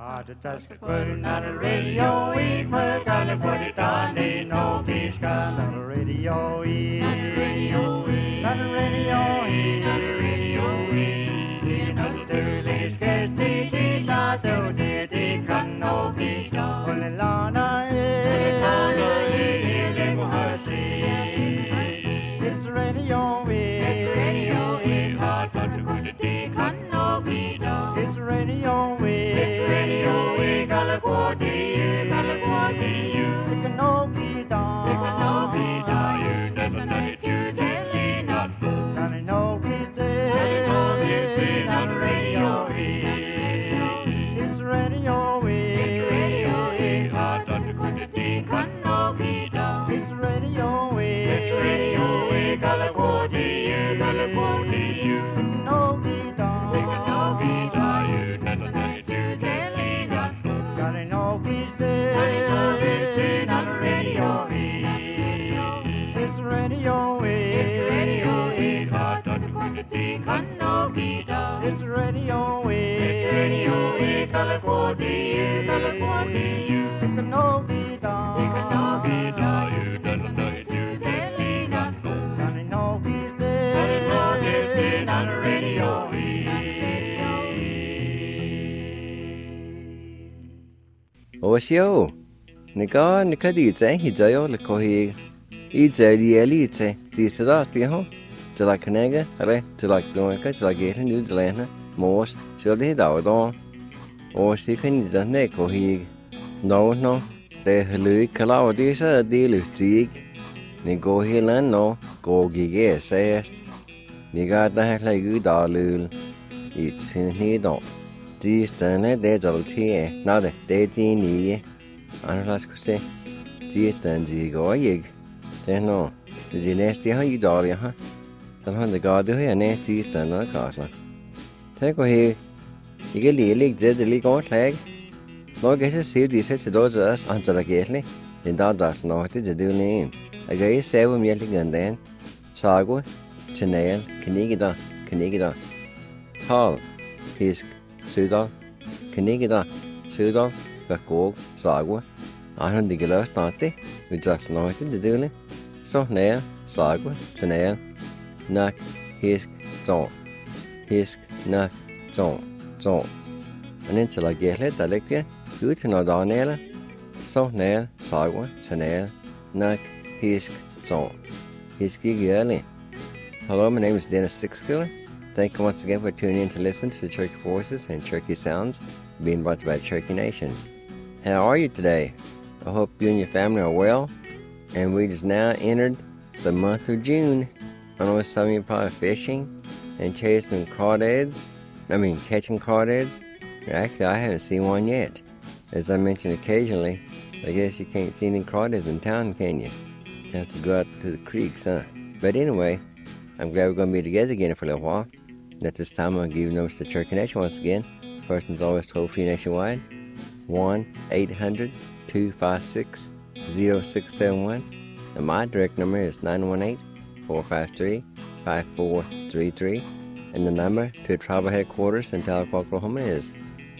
Just putting on the radio, we gotta put it on the no peace gun on the radio, on the radio, on the radio, on the radio, in the early skies, the tato, the can no be done. On the lana, it's the radio, it's the radio, hard but to go to the can no be done. It's the radio, we gotta go to you, take a no be done, you never know it, you telling us, gotta know he's dead, on the radio, it's the radio, hard not to go to the can no be done, it's the radio, we gotta go to you, no be done, you never know it, you telling us, gotta know he's dead, on the radio, it's the radio, hard not to go to the can no be done, it's the radio, we gotta go to you, take a no be done, you never know it, you telling us, gotta know he's dead, on the radio. Oshio, Nika Nikadice, Hijayo, Lekohi, Elite, Tisada, ho, to like Canega, to like Donica, to like Gata, New Delana, Morse, surely Dawdon, or she can the Nekohi. No, the Louis Calaudisa, deal with Tig, Nigo Hillan, no, go gig, says, Niga that like good darlul, it's in he don't. These done there's all tea, not a dating ye. I don't say, these done go yig. Then no, the nasty how you dolly, huh? Then the god do here, nasty done a castle. Take away, you get the league, dead the league on flag. No get to see these such those us until a gately, then does not to do name. I guess 7 yelling and then Sago, Chanel, Canigida, Tall, his. Sudal, Canigida, Sudal, Gakog, Sagwa, I don't dig a last naughty, we just naughty the duly. So nail, Sagwa, Chanel, Nuck, Hisk, Nuck, Zon. And until I get it, I like you, good to know Darnella. So nail, Sagwa, Chanel, Nuck, Hisk, Zon. Hisky early. Hello, my name is Dennis Sixkiller. Thank you once again for tuning in to listen to the Cherokee Voices and Cherokee Sounds being brought to you by Cherokee Nation. How are you today? I hope you and your family are well. And we just now entered the month of June. I know some of you are probably fishing and catching crawdads. Actually, I haven't seen one yet. As I mentioned occasionally, I guess you can't see any crawdads in town, can you? You have to go out to the creeks, huh? But anyway, I'm glad we're going to be together again for a little while. At this time, I'll give you numbers to Cherokee Nation once again. First one's always toll-free nationwide. 1-800-256-0671. And my direct number is 918-453-5433. And the number to tribal headquarters in Tahlequah, Oklahoma is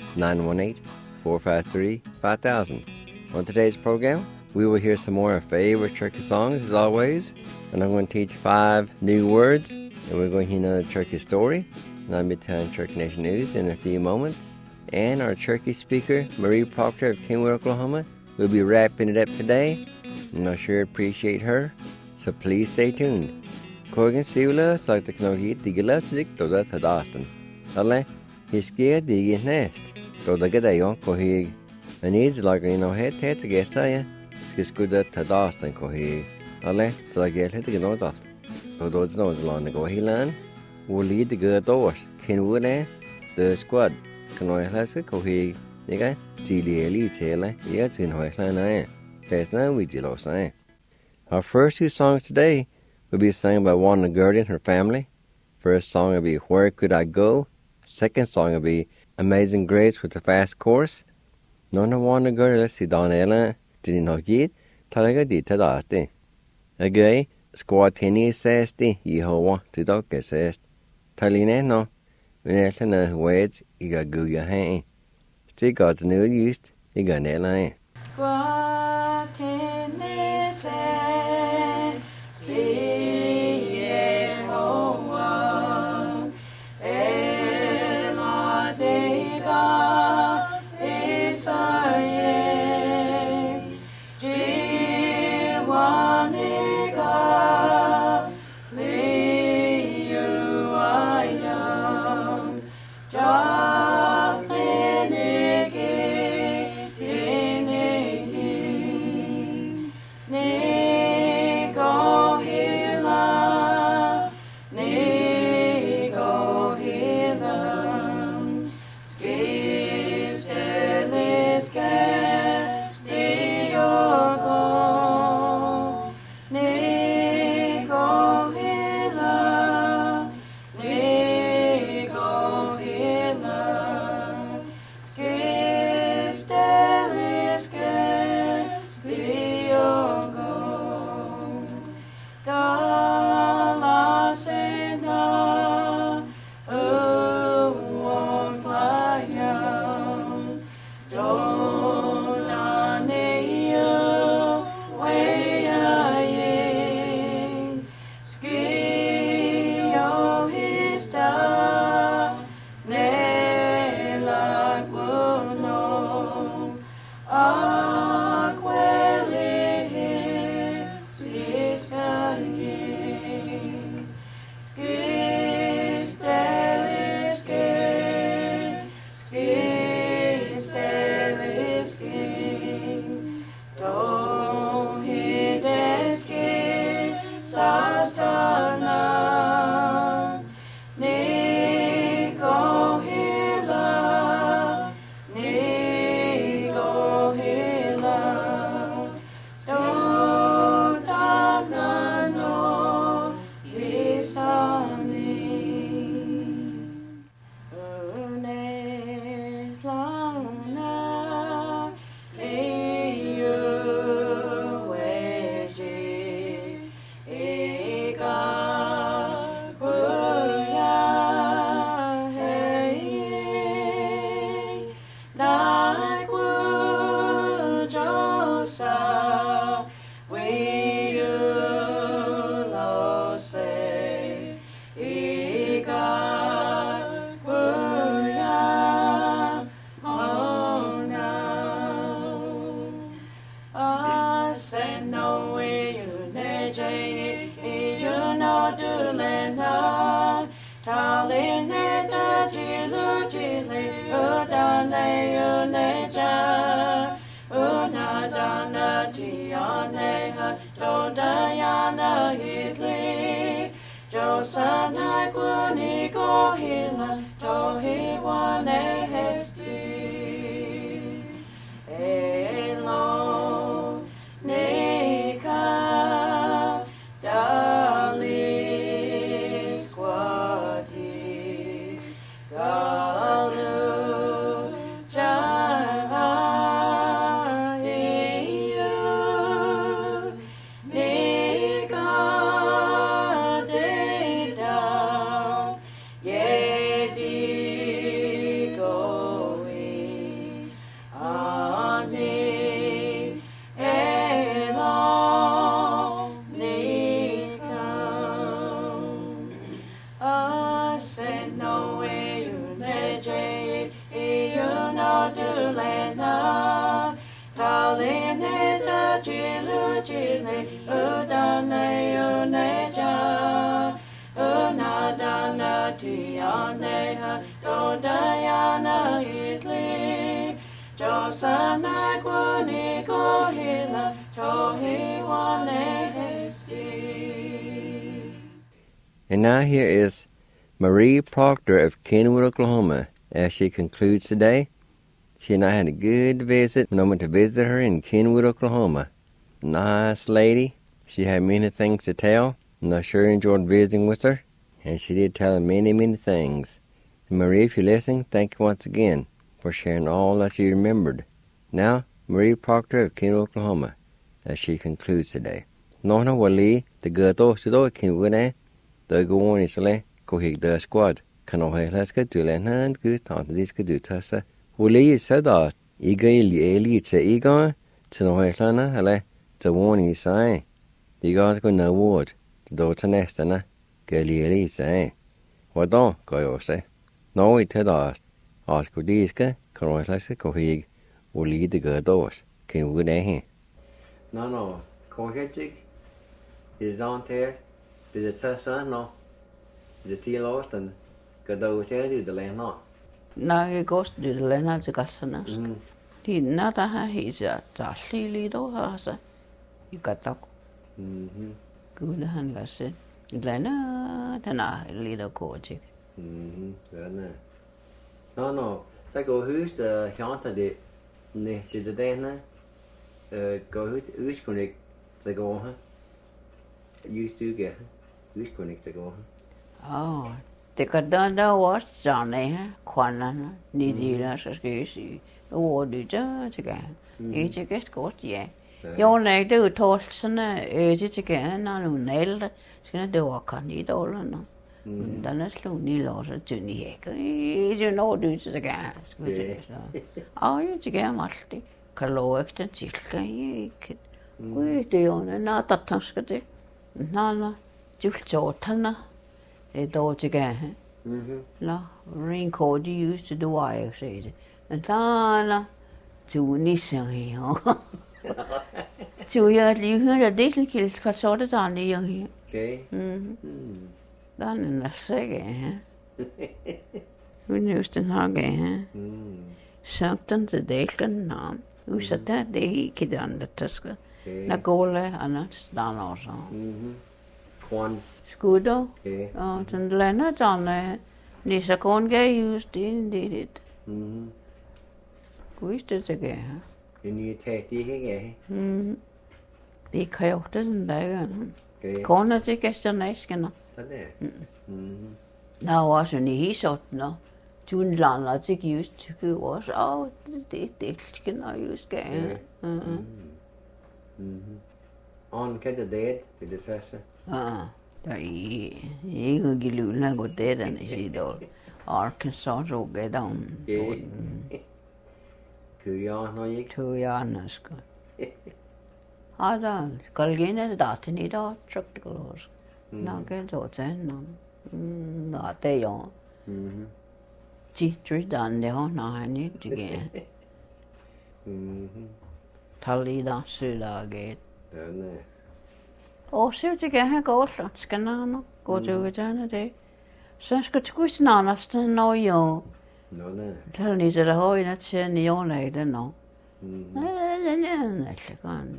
918-453-5000. On today's program, we will hear some more of our favorite Cherokee songs, as always. And I'm going to teach 5 new words. And we're going to hear another Cherokee story. And I'll be telling Cherokee Nation News in a few moments. And our Cherokee speaker, Marie Proctor of Kenwood, Oklahoma, will be wrapping it up today. And I sure appreciate her. So please stay tuned. Corgan Sula, like the Knogi, Digilatic, to that had Austin. Ale, he's scared digging nest. To the Gadayon, Kohig. And he's like, head to get you. Skis good at Austin, Kohig. Ale, so I guess it to get out of. So those knows along the Gohilan will lead the good doors. Kenwood, the squad. Canoy Classic, Kohig. You got TD Elite Taylor, yet in Hoyland. There's no Vigilo sign. Our first 2 songs today will be sung by Wanda Gertie and her family. First song will be Where Could I Go? Second song will be Amazing Grace with the fast chorus. Nona Wanda Gertie, let's see, Donella, didn't know it, Talaga di Tadasti. Again, Squad Tenny says, Yehovah to Doka says, Taline no, when I send a words, you got go your hand. Still got the new used. You got that line. And now here is Marie Proctor of Kenwood, Oklahoma, as she concludes today. She and I had a good visit when I went to visit her in Kenwood, Oklahoma. Nice lady. She had many things to tell, and I sure enjoyed visiting with her, and she did tell many, many things. And Marie, if you're listening, thank you once again for sharing all that you remembered. Now, Marie Proctor of Kenwood, Oklahoma, as she concludes today. Nona wali the gato to Kenwood, the go on isle, go hig the squad. Can I let's get to land and good on this could do Tessa. Uli sada eli te iga te no heslana ale te woni sai. The guys go no word to do to nestana eli sai. Wadon go yo se. No we te da ask diska kroislase ko hig uli de gados kin we he. No kohetig is on there. Did it test no? The tea lost and gado te de le no. Nage gost du lena til galsanas. Tinna ta ha hisa talli lido hasa. Yukatak. Gula han gasse. Lena tana lido kochik. No. Der går hus der hjanta det ne det denne går hus udskunik der går her. Used to get udskunik der går her. Det kan da også sådan kvanerne nidila så skal jeg sige hvor det der til gang ikke gæst godt ja jeg lagde det ud sådan til gang når nu nælte skal det var kan i dollerne den er slå ni år så til ni ikke når du til gang skal det så jeg til gang alt kan lov ikke den til ikke det er jo når der skal det når du tårterne do together. No, rain code you used to do I say. And Tana to Nissan. To you heard a little kill cut sort of on the young. Okay. Done in the second. We knew to Hage. Something the day can now. Who said that they kid on the Tusker. Nagole and that's done also. Quan. Skudo. Den lander sådan Nisa konge just det. Guiste til gæ. Ni tag det ikke Det kan jo den der. Kona til gæsternæskene. Sådan. Der var også en hisot nå. Tun lander til just til også. Det skal just gæ. On kan det det Der ikke gilulna går det den i sidor. Arkansas og get down. Kujana skal. Ada skal genes daten i dag trukkelos. Nagen så sen. Nå det jo. Titri dan det har nej ikke. Talli da sydage. Og så det kan han gå så skal han gå til uddanne det. Så skal du ikke snart nå jo. Nå. Der lige så der har en til i år nej det nå. Nej, så kan.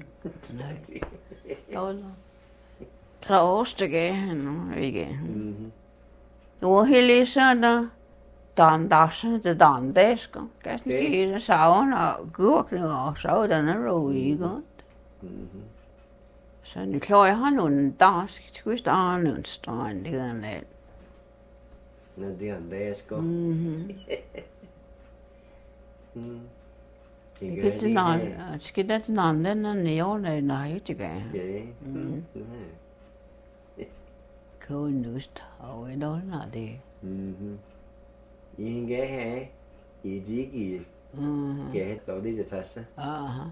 Nej. Klaus det kan han ikke. Jo hele så der det det skal. Kan ikke savne og gurkene og så den er jo ikke. Så nu klarer jeg har nogle dansk, skulle starte nogle strand, det er net. Nå, det er en dag, sko. Det er til noget, skal det til noget, den er nævne, nej, det gør jeg. Kånust, og et år, det. I en gav her, i digge, gav dog det til tasse. Aha.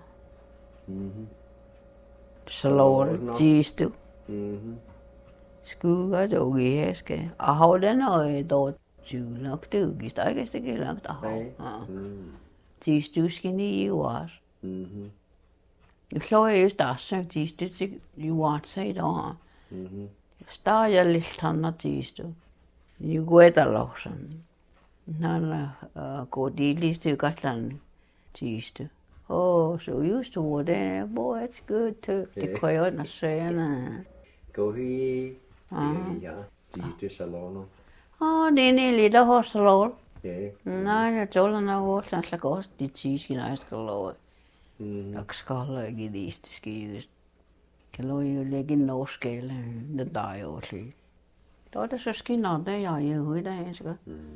Slår gistu. Skugger dog i skal. Og har den og dog nok det gist ikke det ikke langt af. Gistu skal ni i år. Jeg slår jeg der så gistu til i år så der. Står jeg lidt han gistu. Jeg går der låsen. Når går de liste godt land gistu. Oh, so used to it. Boy, it's good too. Det kan jeg også sige. Gå hi. Ja, det salon. Det er lidt af hostelår. Ja. Nej, jeg tror den er også så godt. Det tiske nej skal lov. Jeg skal ikke det skal just. Kan lov jo lægge norsk eller det der jo lidt. Der er det så skinner det jeg i hovedet af skal.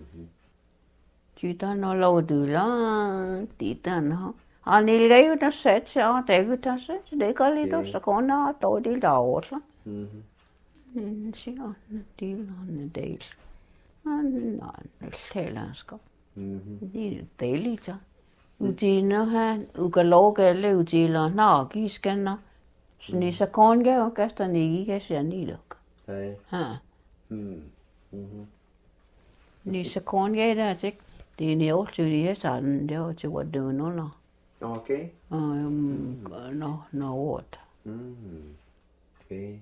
Tyder når lov du langt dit der. Han ilger jo der sæt sig og det er der så det går lidt og så kommer der dog det der. Siger det er en del. Nej, det er skal. Ni daily så. Uji no ha ukaloga le uji la na kiskenna. Ni sa konge o kasta ni ge se ni lok. Ha. Ni sa konge da tik. Det ni også det sådan det var til hvad det no. Okay. No what. Okay.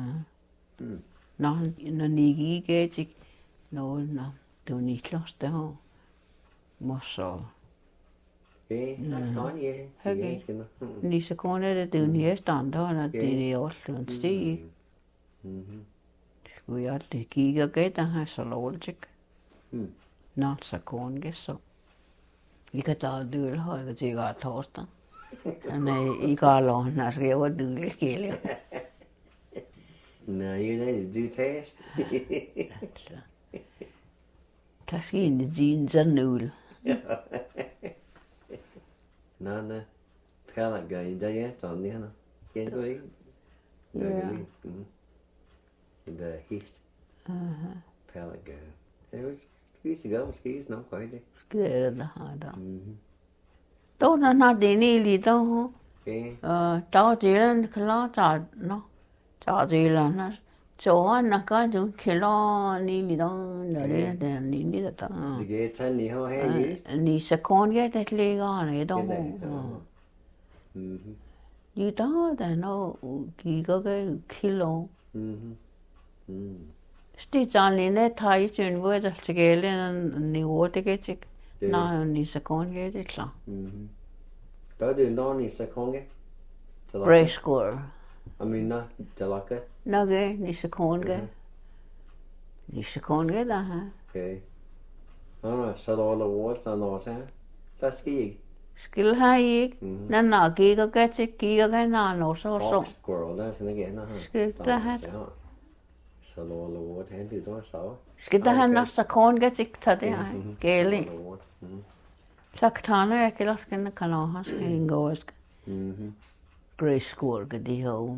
Når ni ge tik. No. Det var ni klost der. Mossa. Okay. Okay. Ni sa konge det ni standard det er også en stig. Skulle jeg det kigge get der har så logisk. Not så konge så. I kan ta dyr har det til at tosta. Nej, I kan låne når jeg var dyr kille. No, you need to do taste. Der skal en jeans og nul. No. Pella guy, der er sådan der, no. Kan du ikke? Ja. The hist. Pella guy. Det var skis go, skis no quite. Skal der har der. Då når det ni lige då. Okay. Der det en klar der, no. Der det er så han kan du klar ni lige då, når det er ni lige der. Det kan tage ni har her just. Ni så konge det ligger nede då. Ni der no kigger cái kilo. Stidsarne tager sin hvor der til gælden niveau det kan ikke. Nej, ni så konge det klar. Der er det når ni så konge. Brace score. Amina, jalaka. Nage ni så konge. Ni så konge der her. Okay. Nå, så der alle ord der når til. Der skal ikke. Skal har I ikke. Nå, kigger kan nå så. Squirrel der sådan igen. Skal der have. Så der alle ord han det der så. Skal der have nå så konge til tage det her. Gæli. Tak tane jeg kan også kende kan også skal indgå også. Grace score kan de have.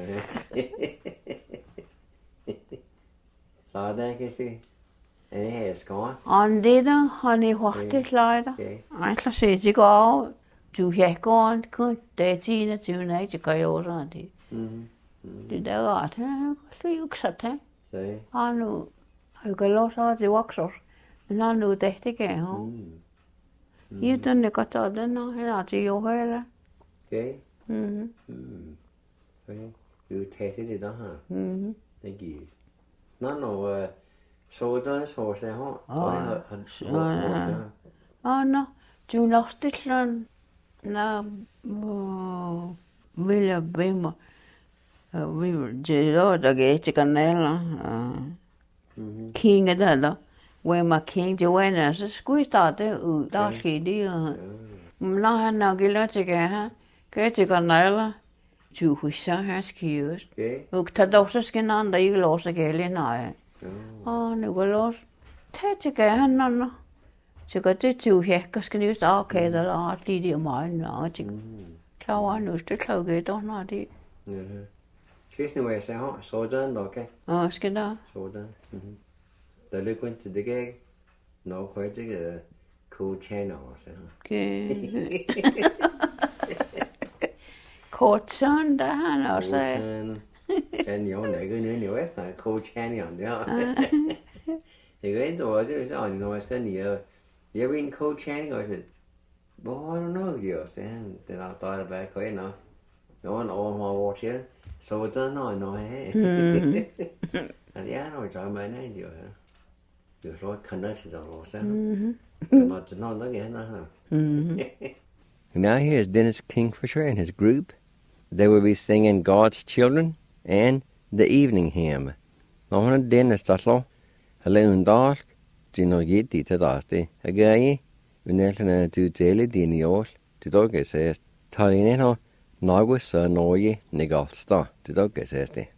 Så der kan se. Her skal. On det der har ni hurtigt klaret. Ej, så se det går. Du har gået kun det 20 nej til kan jo så det. Det der er det er jo ikke så det. Og nu jeg kan lov så det vokser. Men nu det kan jo. I den det godt at den her det jo hele. Okay. Okay. Du tager det der her. Det giver. Nå. Så der så jeg har. Nå, du lost det sådan. Nå, vil jeg bede mig. Vi det der gik til kanalen. King der. Hvor man king til venner, så skulle jeg starte ud. Der skete det. Når han nok ikke til her. Gik til kanalen. Du husker han skives. Og der dog så skal andre ikke lov så gælde nej. Nu går los. Tag til han nå. Så går det til hækker skal ni just arkade eller lige det meget og til. Klar nu det klar det då når det. Skal nu jeg så har sådan okay. Skal der. Sådan. Der ligger kun til det gik. Nå kan jeg ikke cool channel så. Okay. Kort sådan der han også. Den jo ikke nede i Vestland, cool channel der. Det er ikke noget det så når jeg skal ned. Jeg vil en cool channel og så. Hvor har du noget gjort så han den har drejet bag køj nå. Nå en over til. Så den når her. Det er noget der man er jo her. Det er så kan det til der så. Kan det nå der igen her. Now here's Dennis Kingfisher and his group. They will be singing God's Children and the Evening Hymn. Når hun er Dennis Taslo, har lavet en dansk, til noget gitt i til dagstig. Jeg gør I, men næsten er du dele din i år, til dog kan sæs. Tar ind her, noget så Norge negalstad, til dog kan sæs det.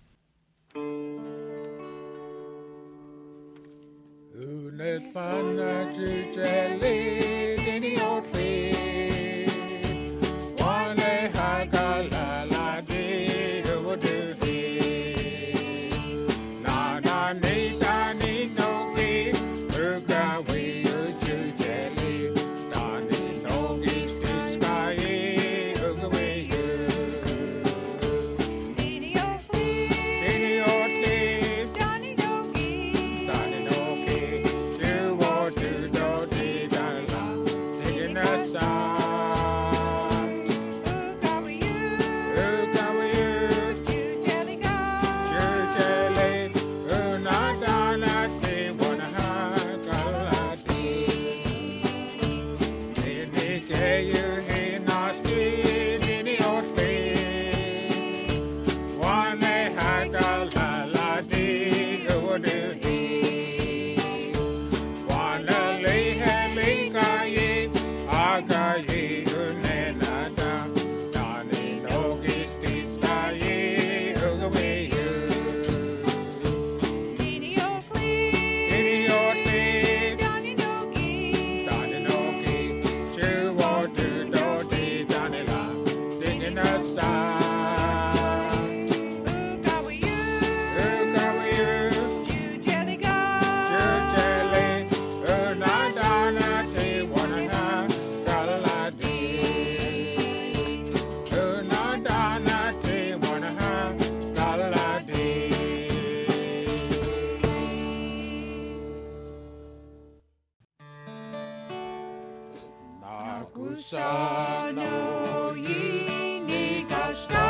Gusano yini kasta,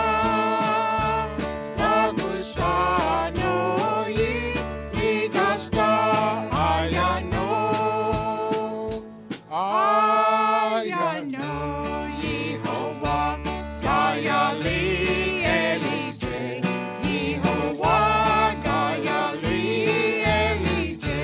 Gusano yini kasta, ayano, Yehovah, Gayali Elije, Yehovah, Gayali Elije,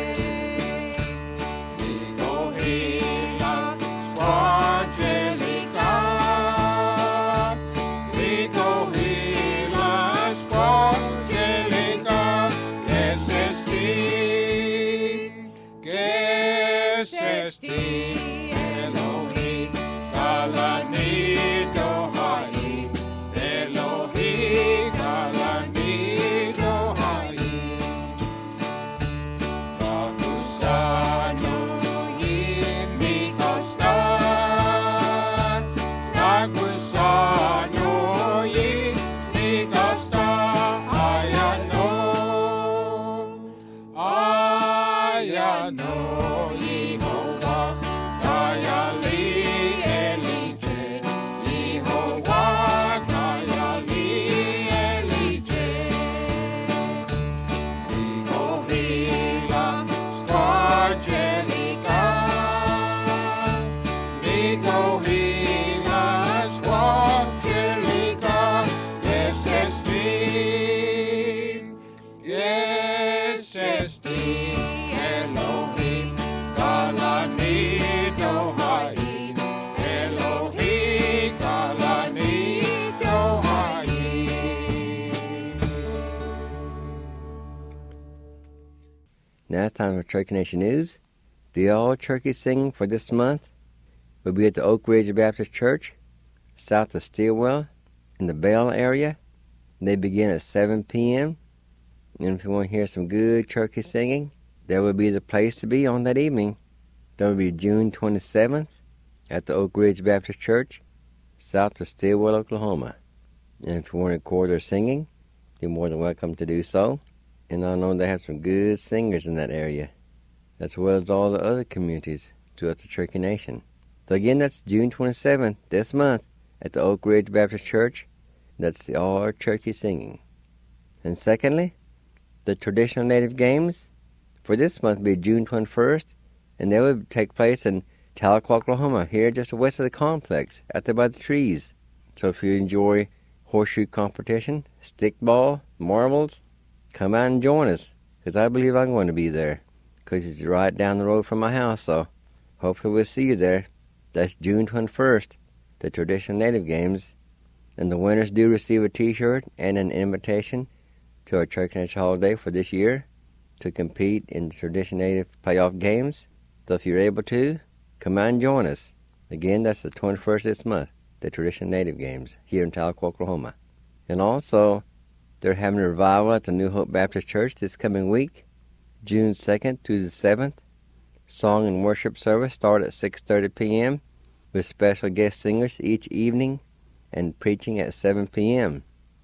Now it's time for Turkey Nation News. The all-turkey singing for this month will be at the Oak Ridge Baptist Church, south of Stillwell, in the Bell area. They begin at 7 p.m. And if you want to hear some good turkey singing, that would be the place to be on that evening. That would be June 27th at the Oak Ridge Baptist Church, south of Stillwell, Oklahoma. And if you want to record their singing, you're more than welcome to do so. And I know they have some good singers in that area, as well as all the other communities throughout the Turkey Nation. So again, that's June 27th, this month, at the Oak Ridge Baptist Church. That's the all-turkey singing. And secondly, the traditional native games for this month will be June 21st, and they will take place in Tahlequah, Oklahoma, here just west of the complex, out there by the trees. So if you enjoy horseshoe competition, stickball, marbles, come out and join us, because I believe I'm going to be there, because it's right down the road from my house, so hopefully we'll see you there. That's June 21st, the traditional native games, and the winners do receive a t-shirt and an invitation to our Turkey Nation holiday for this year to compete in the traditional native playoff games. So if you're able to, come out and join us. Again, that's the 21st this month, the traditional native games here in Tahlequah, Oklahoma. And also, they're having a revival at the New Hope Baptist Church this coming week, June 2nd to the 7th. Song and worship service start at 6:30 p.m. with special guest singers each evening and preaching at 7 p.m.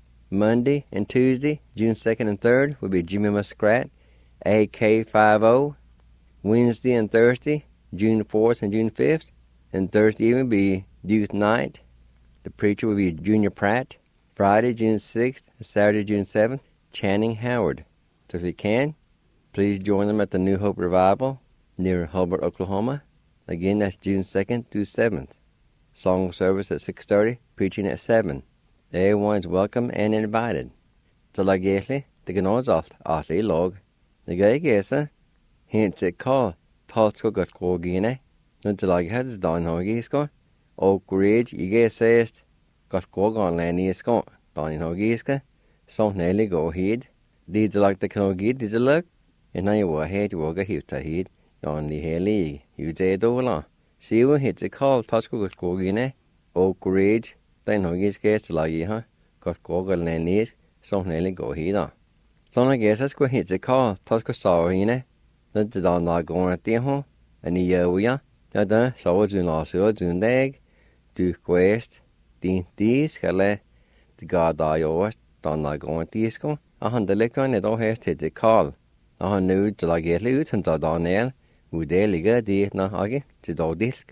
Monday and Tuesday, June 2nd and 3rd, will be Jimmy Muskrat, AK50. Wednesday and Thursday, June 4th and June 5th. And Thursday evening will be Youth Night. The preacher will be Junior Pratt. Friday, June 6th, and Saturday, June 7th, Channing Howard. So if you can, please join them at the New Hope Revival near Hulbert, Oklahoma. Again, that's June 2nd through 7th. Song service at 6:30, preaching at 7. Everyone's welcome and invited. Så la gesli, det kan også ofte I log. Det gør ikke så, hent til kall, talsko godt gågine. Når det lager hadde dagen hogisko, Oak Ridge, ikke sest, godt gågården lanisko, dagen hogiska, sånt nælig gå hid. Det lag det kan hogid, det lag, en jeg var helt våga hivta hid, Jan li helig, hivte dola. Sivu hit til kall, talsko godt gågine, Oak Ridge, den hogiska så lager ha, godt gågården lanis, sånt nælig gå hida. Sånn jeg skulle hit til kall, talsko sa hine, når det da lagården det ho, en I ja, ja da, så du laser du deg, du quest, din diskale, det ga da jo, da lagården disko, han det liker da her til kall. Han nu til lager ut, han da Daniel, hvor det ligger dit na hage, til da disk,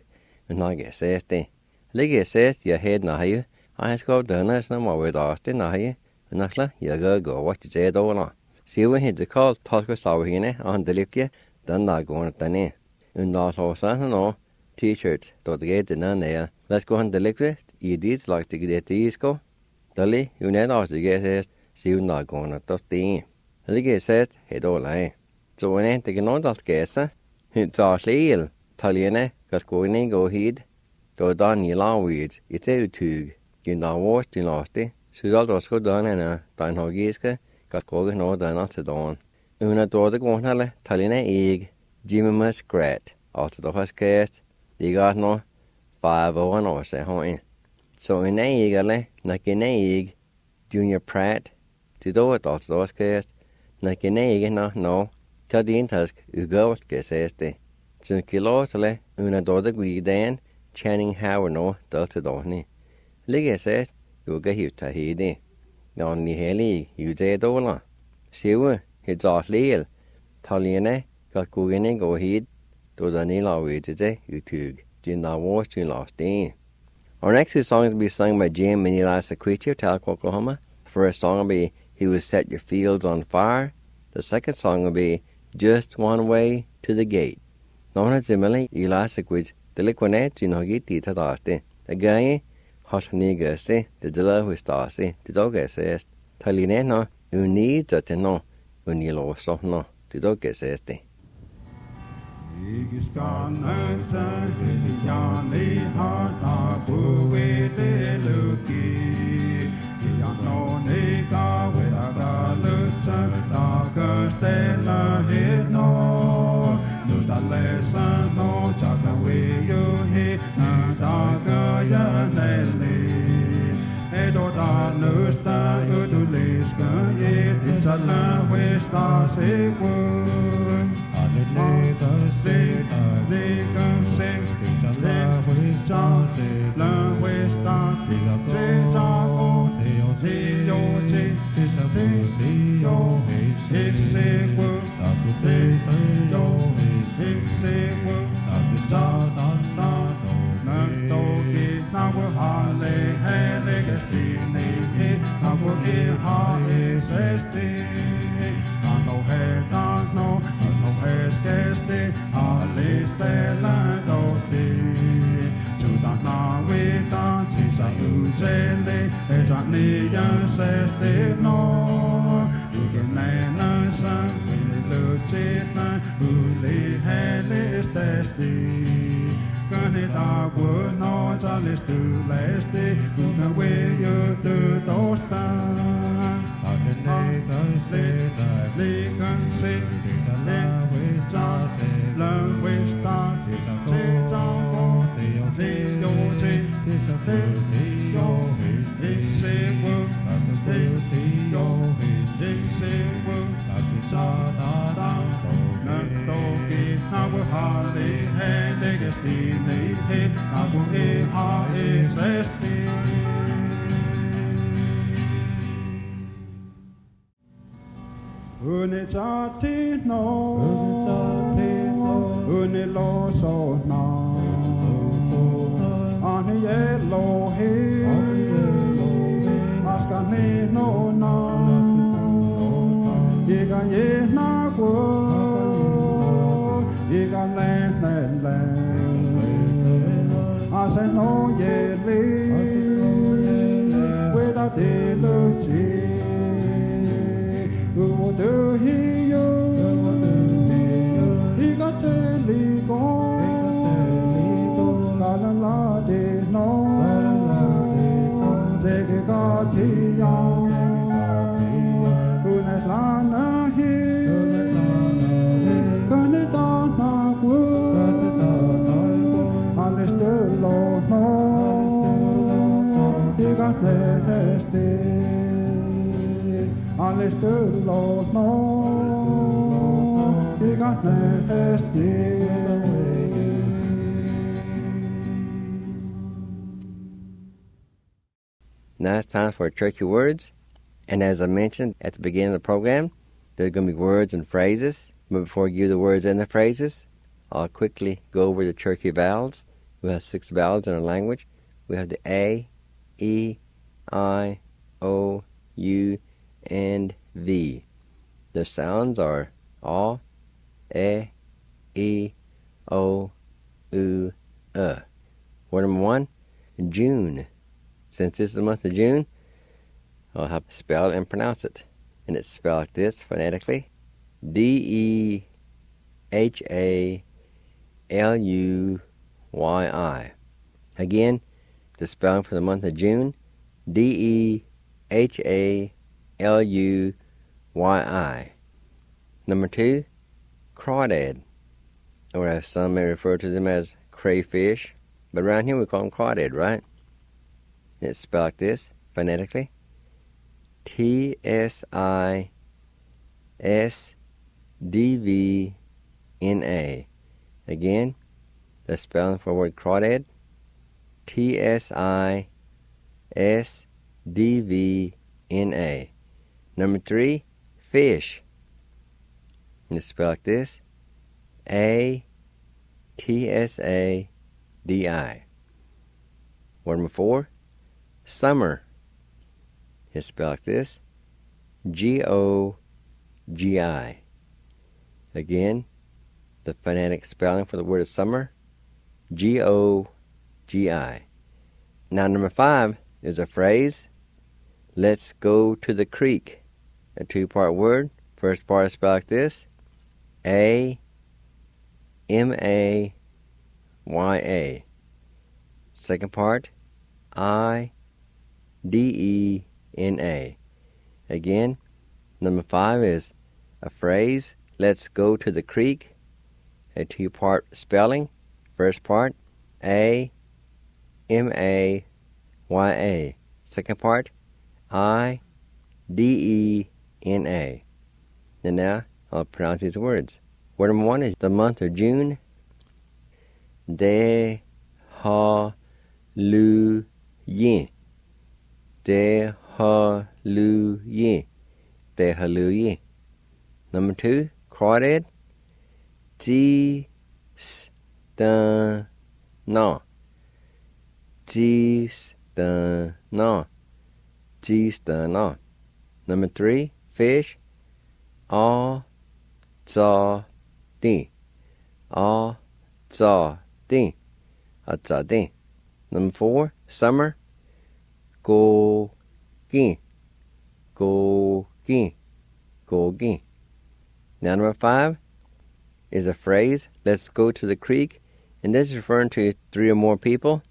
Nage says de. Lige says your head na you. I go donuts no more with Austin na you. Nakla you go what you said all. See when he call talk us out here on the lip then not going at the knee. And also no t-shirts to get the none there. Let's go on the liquid. You did like to get the Easco. Dolly, you need also get it. See you not going at the Lige says head all lie. So when I take an old guess, it's all leal. Taliene got going go heed. Do done you long weeds. It's a tug. You know what you lost it. So all those go done and done hogiska got going no done at the dawn. Una door the going halle, Taliene egg. Jimmy Muskrat. After the first cast, they got no 501 or say home. So in a egg, like in a egg, Junior Pratt. To do it after those cast, like in a egg, no. Tell the intask, you go get says they. So kilotele, una door the guidan, Channing Howard no, delta donny. Lige says, you get you to heed. Non ni heli, you say dollar. See what, it's off leal. Taliene got going go heed. Do the Nila way today, you tug. Jin na watch you lost in. Our next two songs will be sung by Jim and Eli Sequitio, Talc, Oklahoma. The first song will be He Will Set Your Fields on Fire. The second song will be Just One Way to the Gate. Nona Zimmerly, Eli Sequit, the liquinet, you know, get it at Asti. The guy, hot niggersi, the dilla who starsi, the dog says, Taline no, you need that no, when you lost no, the dog says. Ik skal nødse, jeg har buet det lukke. Jeg når nikker ved at være løse, der gør stille helt nå. Nu der læser nå, tjakker vi jo helt, der gør jeg nældig. Edo der nøster, du læsker et, et tala hvis der se vun. Now it's time for Turkey Words. And as I mentioned at the beginning of the program, there's going to be words and phrases. But before I give the words and the phrases, I'll quickly go over the Turkey vowels. We have 6 vowels in our language. We have the A, E, I, O, U, and V. The sounds are A, E, O, U, Word number 1, June. Since this is the month of June, I'll have to spell and pronounce it. And it's spelled like this phonetically. D-E-H-A-L-U-Y-I. Again, the spelling for the month of June, D-E-H-A-L-U-Y-I. Number 2, crawdad, or as some may refer to them as crayfish, but around here we call them crawdad, right? And it's spelled like this, phonetically. T-S-I-S-D-V-N-A. Again, the spelling for the word crawdad, T-S-I-S-D-V-N-A. Number 3, fish. And it's spelled like this, A-T-S-A-D-I. Word number 4, summer. It's spelled like this, G-O-G-I. Again, the phonetic spelling for the word summer, G-O-G-I. Now, number 5 is a phrase, let's go to the creek. A 2-part word. First part is spelled like this, A-M-A-Y-A. Second part, I-D-E-N-A. Again, number 5 is a phrase, let's go to the creek. A 2-part spelling. First part, A-M-A-Y-A. Second part, I-D-E-N-A. And now, I'll pronounce these words. Word number 1 is the month of June. De-ha-lu-yin. De-ha-lu-yin. De-ha-lu-yin. Number 2, crawdad. Ji-s-da-na. Ji-s-da-na. Ji-s-da-na. Number 3, fish. A-za-din. A-za-din. A-za-din. Number 4, summer. Go-gin. Go-gin. Go-gin. Now number 5 is a phrase, let's go to the creek. And this is referring to 3 or more people.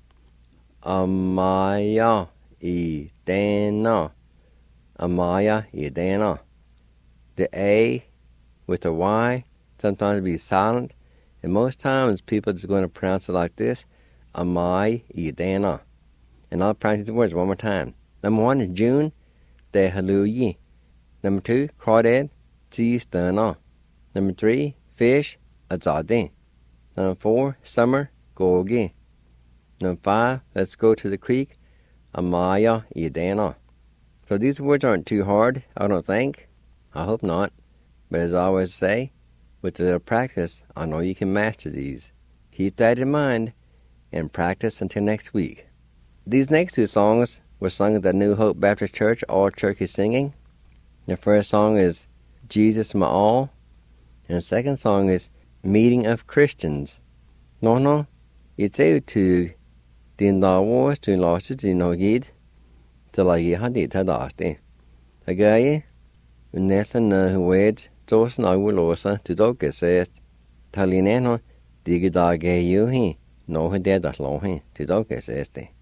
Amaya-i-dana. Amaya-i-dana. The A with a Y sometimes be silent, and most times people are just going to pronounce it like this, Amai-i-dana. And I'll pronounce these words one more time. Number 1 is June, De-ha-lu-yi. Number 2, crawdad, Ji-s-da-na. Number 3, fish, A-za-din. Number 4, summer, Go-gin. Number 5, let's go to the creek, Amaya-i-dana. So these words aren't too hard, I don't think. I hope not. But as I always say, with a little practice, I know you can master these. Keep that in mind and practice until next week. These next 2 songs were sung at the New Hope Baptist Church, all turkey singing. The first song is Jesus My All, and the second song is Meeting of Christians. No, it's a to din da war to lost to no gid to la ye had it lost. A guy Nessan wed Tos na wulosa to dog says Talineno digidage you he no he dead as long he to dog says they.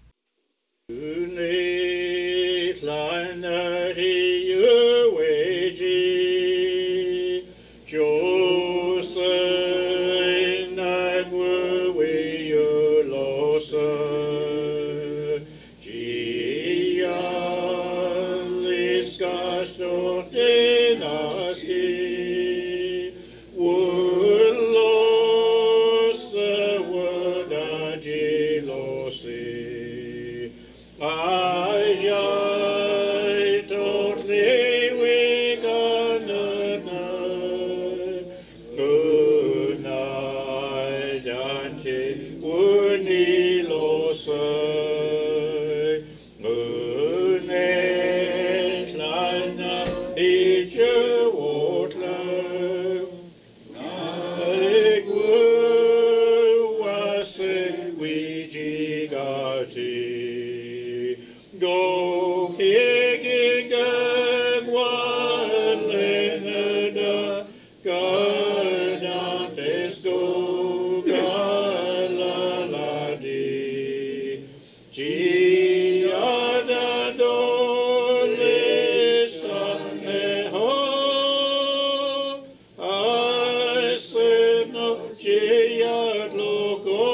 I Go kicking one letter, go down this go galaladi. Gia da dolisa neho, I said no gia logo.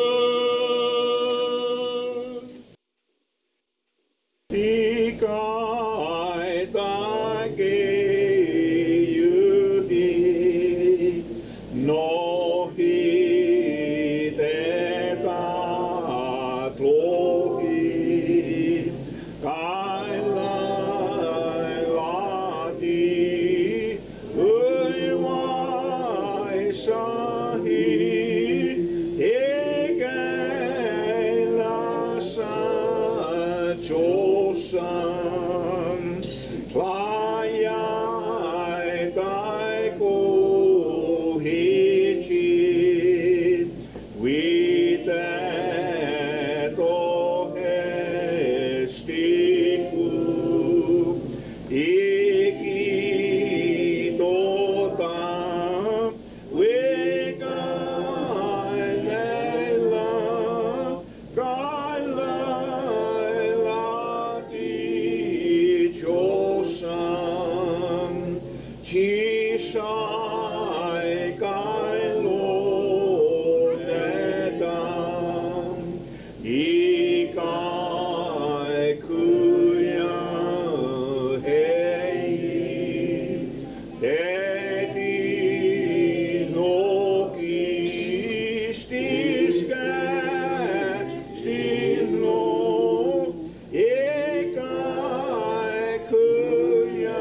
Tikai take yudi no hi te ta tlohi kai lai lati ui wai sahi e gai la sa cho Klajai taiko hichi vite to estiku iki tota vega lela kaila chi sai kai lo ne dam I kai kuya hei Dedi no ki stiska stino e kai kuya.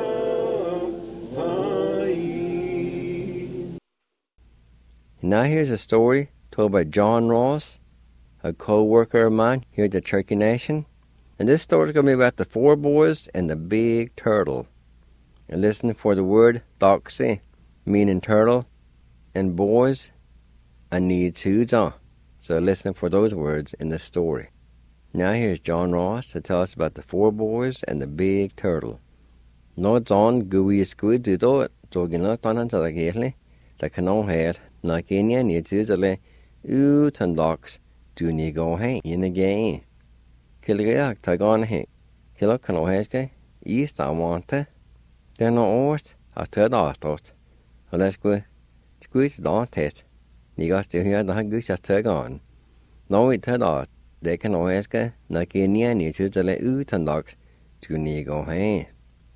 Now here's a story told by John Ross, a co-worker of mine here at the Cherokee Nation. And this story is going to be about the 4 boys and the big turtle. And listen for the word doxy, meaning turtle, and boys, I need to on. So listen for those words in the story. Now here's John Ross to tell us about the 4 boys and the big turtle. No John gooey squid do it, jogging lot on until the gately, the canon head. Na Kenya ni tuzale utan docs do ni go hang in again. Kilgak tagon he. Kilo cano heske, east I want it. Then no oast, I tell astot. Let's go squeeze don't it. Ni got to hear the goose at tagon. No it tell us, they can oeske, na Kenya ni tuzale utan docs do ni go hang.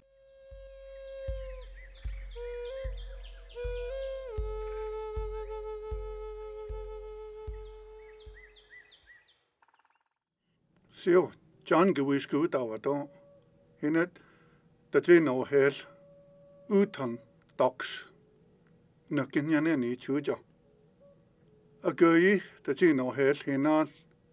Sio, John gewisk ut av da. Hinnet, det er no hel utan doks. Nøkken jeg ned I tjuja. Og gøy, det er no hel hinnet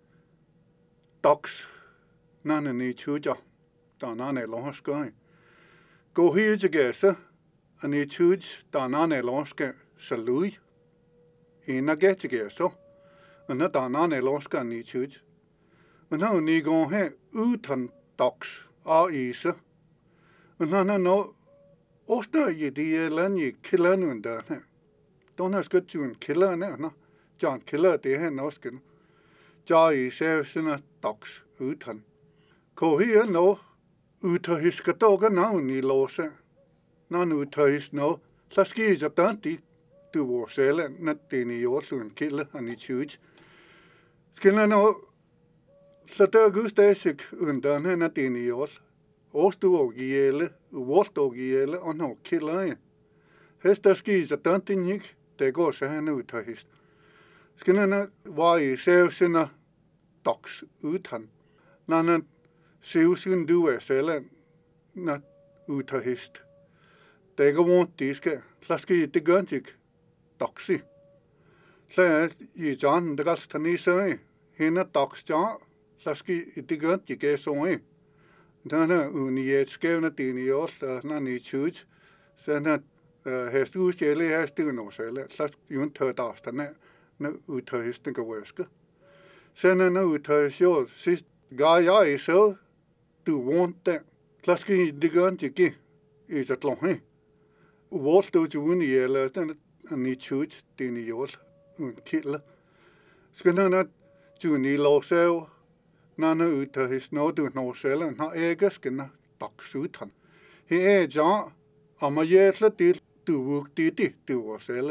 doks nanen I tjuja. Da nanen lonske. Gå hi til gæse, og I tjuj, da nanen lonske salui. Hinnet gæt til gæse. Og når da nanen lonske I tjuj. Men han ni går her utan doks av ise. Men han nå også I de lande killen under her. Don har skudt jo en killen her. John killer det her norsken. Ja I ser sine doks utan. Ko her nå utahiska doga navn I låse. Når utahis nå, så sker det dante du var selv, når det I jordslun kille han I tjuj. Skiller nå så der gudstæsik under henne dine I os. Åstod og gjelde, uvost og gjelde, og nå killer. Hest der skiser danten ikke, det går så henne ud af hest. Skal henne var I selv sine doks utan. Når han ser sin du selv, når ud af hest. Det går vondt, de skal. Så skal I det gør ikke doksi. Så er I John, det galt han I sig. Hende doks John. Så skal I det gør ikke så I. Den er unietskævne dine I også, når I tjuj. Så er hest udstjæle her støvende selv. Så er jo en tørt afstand, når udtøjhesten går væske. Sen en uthøj sjov, sidst gav jeg i så, du vant der. Klaske det gør ikke i så langt. Vores stod til uden i eller den ni chud den i jord en kilde. Skal han du ni låsav, når uthøj snå du når selv, når ikke skal han dagsud han. Her ja, om jeg jæsler til du vuk det du var selv.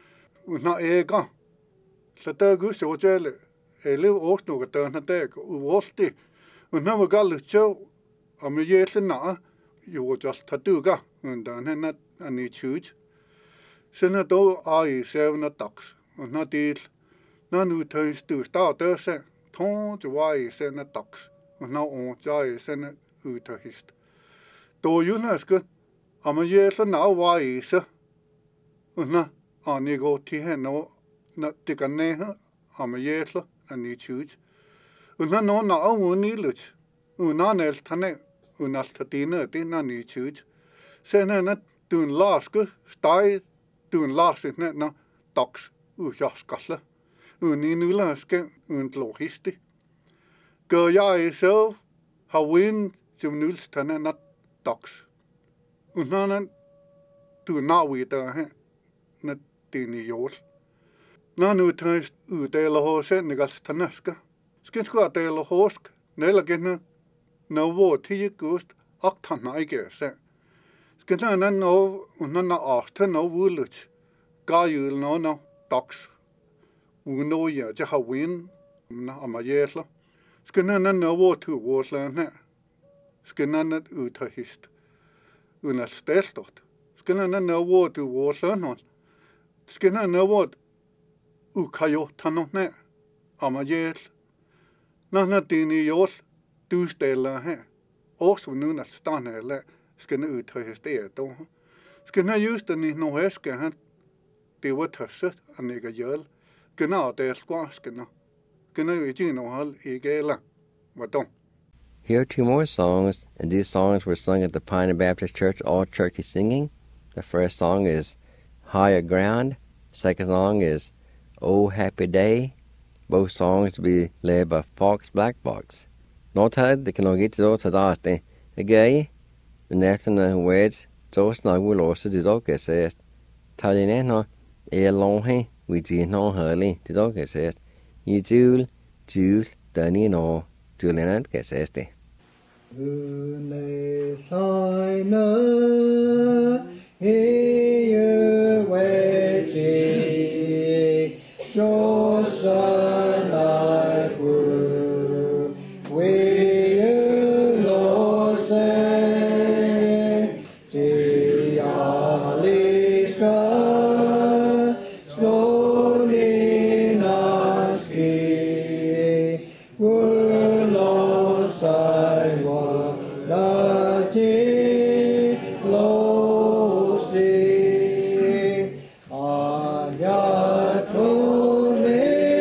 Når ikke, så der går så jælle. Eller også noget der når der vores det. Og når man gør lidt sjov, om jeg jæsler når jo just taduga undan henne ani chud. Sen då I sevna dags. Och när det när nu töns du startar så ton ju var I sen dags. Och när on jag sen uthist. Då ju när ska om jag så när var I så. Och när ani gå till henne när det kan näha om jag så ani chud. Och när någon av ni lut. Och när näl tanne og alt det er ny tid. Sen du en laske, steg, du en laske, dags, ujaskalle. Ni nulanske, logiste. Gør jeg så, har vin, som nulstande, dags. Og når du navi der her, det i jord. Når nu tøjst uddeler hos enigast tanneske, skal sgu deler hosk, nælgene, når hvor til gust, og tanna ikke se. Skal der nå, når aften nå vulut, gajul nå dags. Uno ja, det har vin, om at jæsler. Skal der nå hvor til vores land her. Skal der udtøjst. Uden at stælstort. Skal der nå hvor til vores land her. Skal der nå hvor ukajo tanna her. Om at jæsler. Når det i jord, du stiller her. Også nu, at stande eller skal nu udtrykkes det dog. Skal nu just den i nogle skal han, det var tøsset, han ikke gjør. Skal nu det skal nu. Skal nu ikke noget ikke eller. Hvad Here are two more songs, and these songs were sung at the Pioneer Baptist Church, all churchy singing. The first song is Higher Ground. Second song is Oh Happy Day. Both songs be led by Fox Black Box. Not had the can get to the last day. The guy, the national words, so snug will also the dog says. Talina, a long hay, we did no hurly, the dog says. You Jule, Danny no, Julian says. Ayatollah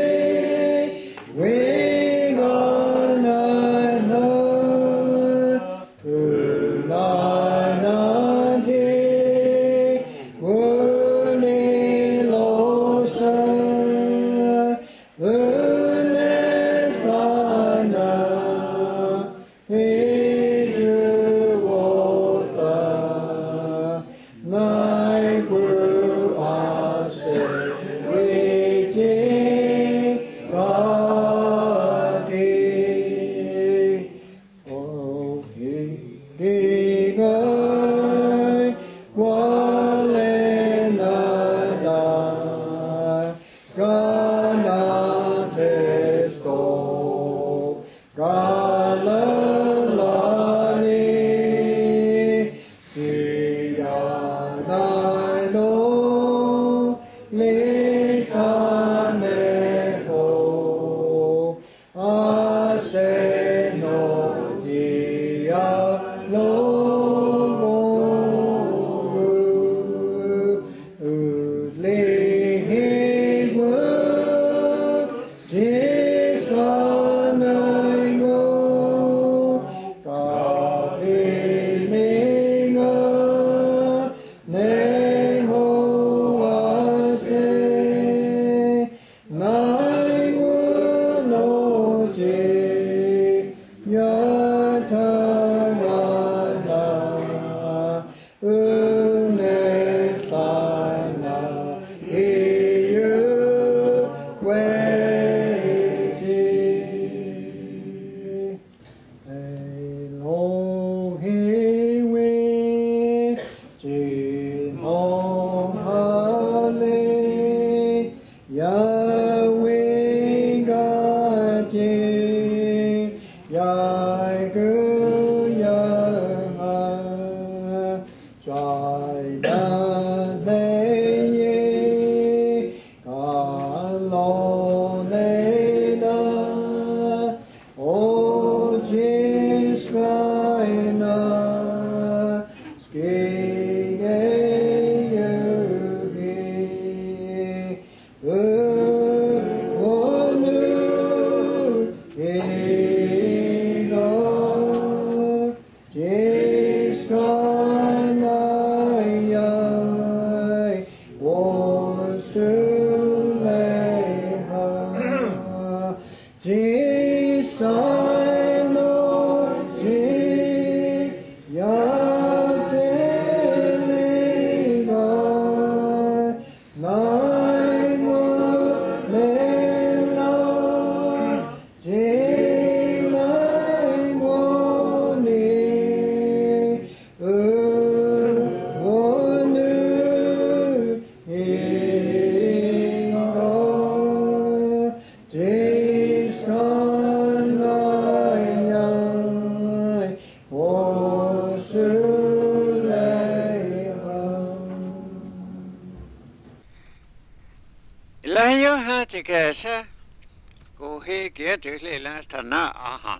Kesa go he get really last na ahan.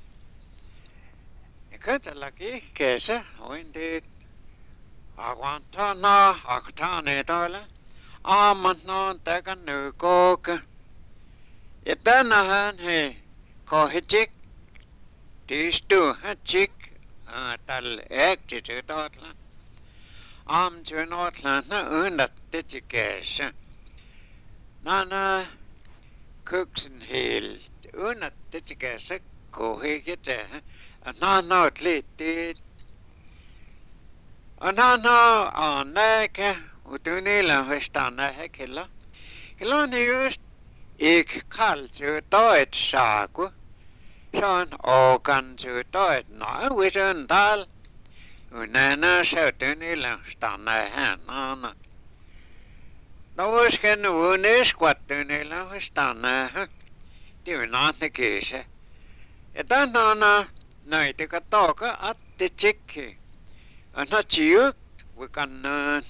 Ikata laki kesa when did Agwanta na aktane dala aman takan nu coke. Yetana han he ko hijik tis tu hachik tal ekti to dotla to notla na undat kesa. Nana cooks and hill, una titigas, go he get there, and no late did. And no on neck, Udunila Vestana Hekilla. Kilon used ik culture doit sagu, Sean organ to doit no, with an dal. Unana Shoutunila Stana Hanana. No was can the wound is what do they love us down there? Do not the case. It don't know no take a talk at the chicky. And not you, we can no.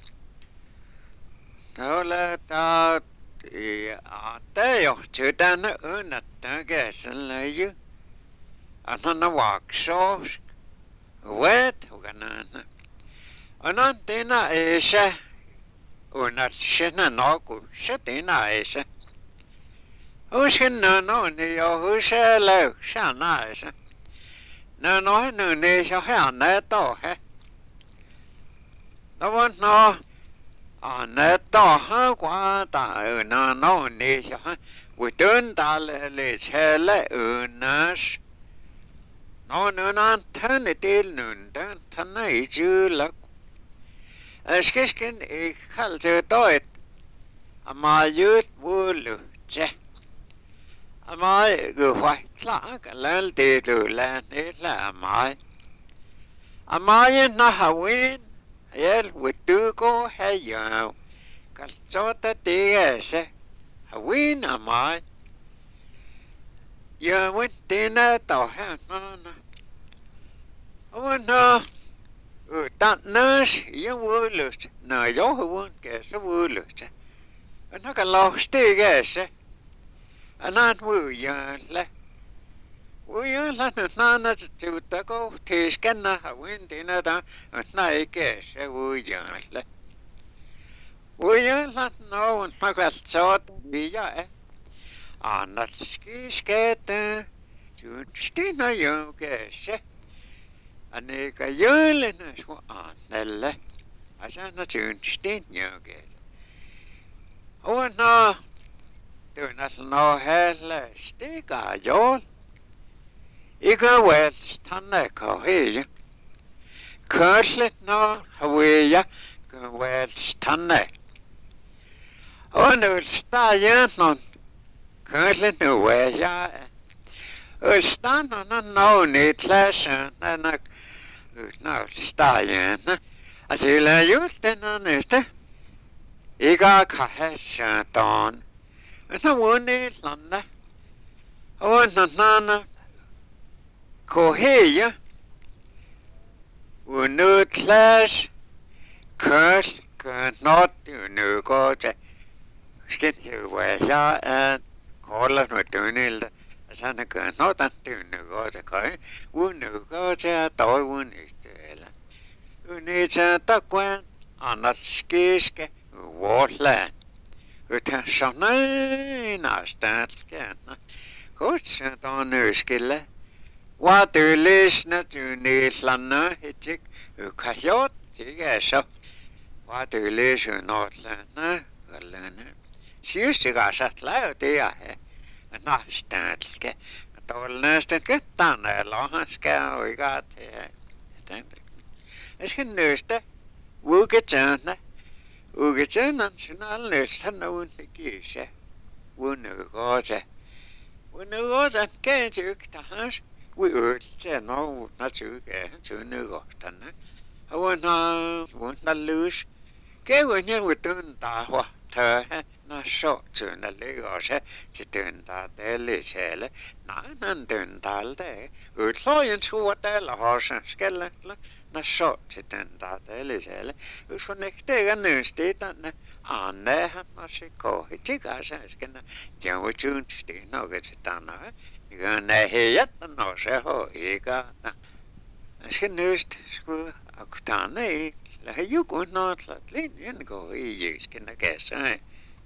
No let out they ought to done at the gas and lay you. And on the walk sauce. Wet, we can. And on dinner is Una shina no go shatina is. Ushin no ni yo huselo shana is. No ni so han to he. No one no on that to ha qua ta no ni so we dun da le chele unas. No turn it in nun dan tanai ju luck. Skiskin ik kallte doit. Ama jut wulu che. Ama gu white clock lel de du lan it la ama. Ama yin na hawin. Yel we do go hey yo. Kalchota de se. Hawin ama. Yo went dinner to ha no. Oh no. That nurse, you would lose. No, you won't guess a wood lose. And I can lost the guess. And not woo young. We are not none to go to scan a wind in a down and night guess a woo young. We are not know and I got short be ya. I'm not scared to steal a young guess. And they got yelling as well on the left. I shall not understand you get. Oh no, do not know hell, stick a yell. You go well, stand there, go here. Curse it no, away ya, go well, stand there. Oh no, stay ya, non. Curse it no way ya. Oh, stand on a no need lesson, and a no, stay as you lay you, then honest. You got a head on. And I won't need London. Oh, no, go here. We knew class, curse, not you knew go to skid you where ya and call it with doing it. As I can not until you go to go, we knew go to a toy one is the you need a duck one on that ski waterland. Utan nästan scanna. Kutsan on nyskille. Vaatu lisna tyynillanna hitsik ukajot tigeso. Vaatu lisu notlanna kallana. Siustigasat lautia he. Nastaalke. Tuollaista tanella hanskaa oikeat. Äsken nöstä. Vuoketsana. Vuoketsana sinä nöstä nuunne kiisä. Vunnukoosa. Vunnukoosa käänsi yktahans. Vuotse no natsuke sunnukohtana. Vuonna lyys. Käyn ja vuotuntaa huahtaa. Nó sọ chuyện là lý gọi sẽ chỉ tuyển ta để lý chế là năng tuyển ta để lo yên chua để là họ sẽ cái là nó sọ chỉ tuyển ta để lý chế là phần này cái cái nữ sĩ ta nè anh này nó sẽ có cái chỉ cả sẽ cái nó chẳng có chuyện gì nó cái chỉ ta nó cái này hết nó sẽ họ ý cả cái nữ sĩ cái ta này là hay cũng nó là liên liên có ý gì cái nó cái sai.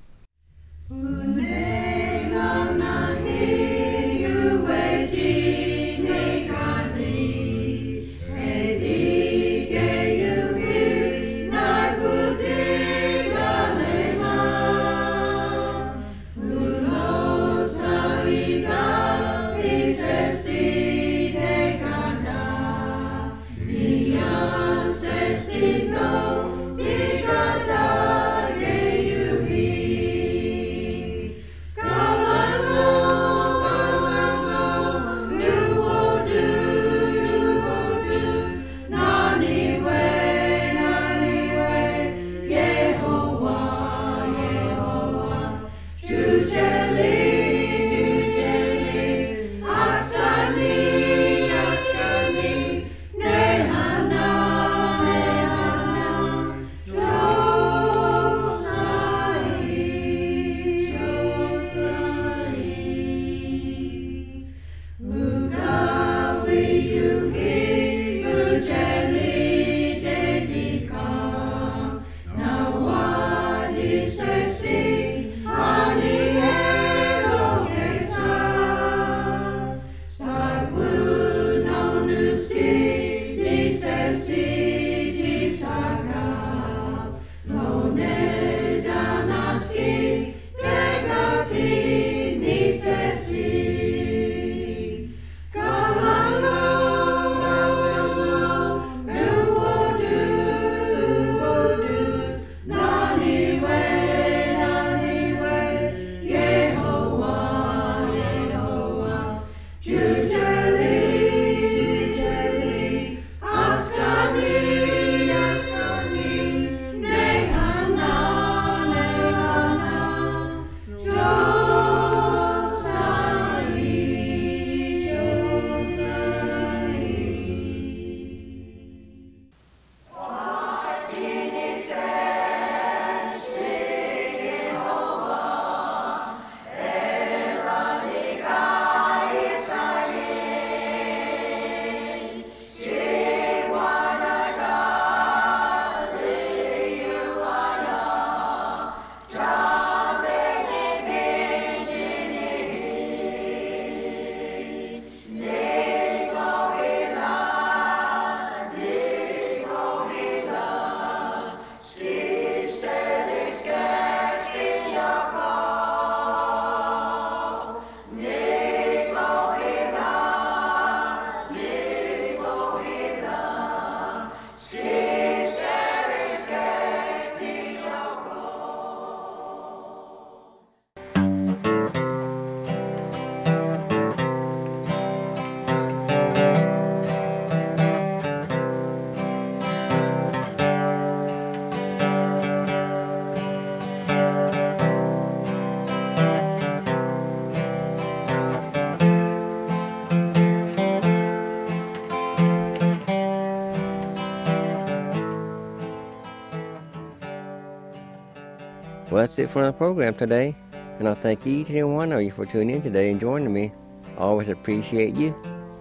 Well, that's it for our program today, and I thank each and every one of you for tuning in today and joining me. I always appreciate you.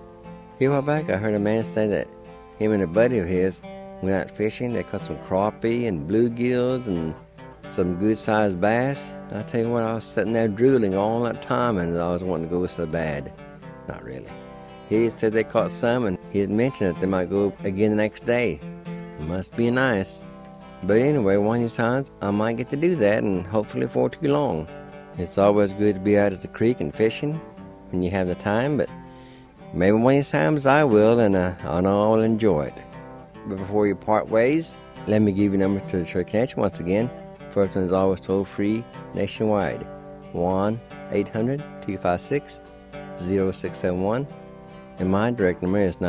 A while back, I heard a man say that him and a buddy of his went out fishing. They caught some crappie and bluegills and some good-sized bass. I tell you what, I was sitting there drooling all that time, and I was wanting to go so bad. Not really. He said they caught some, and he had mentioned that they might go again the next day. It must be nice. But anyway, one of these times, I might get to do that, and hopefully for too long. It's always good to be out at the creek and fishing when you have the time, but maybe one of these times I will, and I know I'll enjoy it. But before you part ways, let me give you a number to the Church Connection once again. First one is always toll-free nationwide, 1-800-256-0671. And my direct number is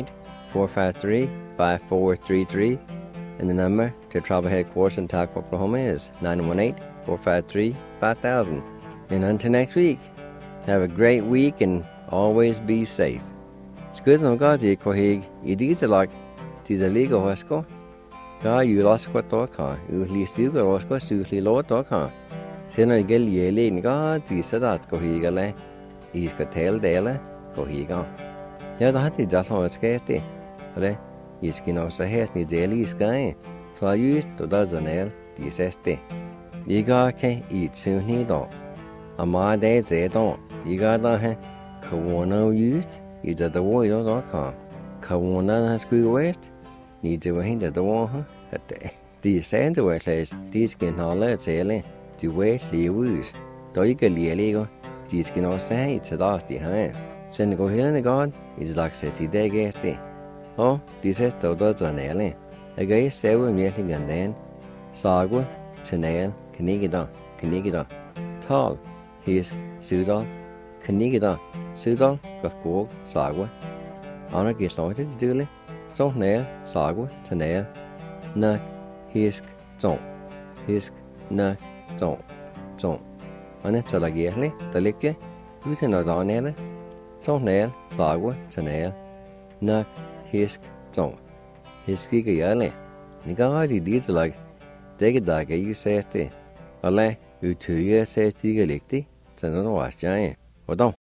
918-453-5433. And the number to Tribal Headquarters in Tulsa, Oklahoma is 918-453-5000. And until next week, have a great week and always be safe. Skuzen gaji kohig idisa like tisa liga hosko. Ga you lost what doka, you listu rosko suhli lo doka. Sena gel yelin ga tisa dat kohigale. Iska tel dele kohiga. Ja da hati jasno skesti. Ole iskin of sa het ni deli sky. Så just to da zanel diseste. Iga ke it sunhi do. Ama de ze do. Iga da he Kawana used is at the warrior.com. Kawana has good west. Need to wind at the water at the center where says these can all at sailing to wait the woos. Do you get the these can all say it's a last behind. Send go here in the god is like 60 day guesty. Oh, this is to does an alien. A guy 7 meeting and then Sagwa, Chanel, Kanigida. Tall, his Sudal, Kanigida. Sudal, Gakog, Sagwa. Anna gets started to do it. So nail, Sagwa, Tanel, Nuck, Hisk, Zon. Hisk, Nuck, Zon. And it's a lagerly, the liquor, you can not on it. So nail, Sagwa, Tanel, Nuck, Hisk, Zon. Hiski Gayale. Nigadi did like, take a dagger, you say, Ale, you 2 years says Tigalicti, Senator was giant. Or don't.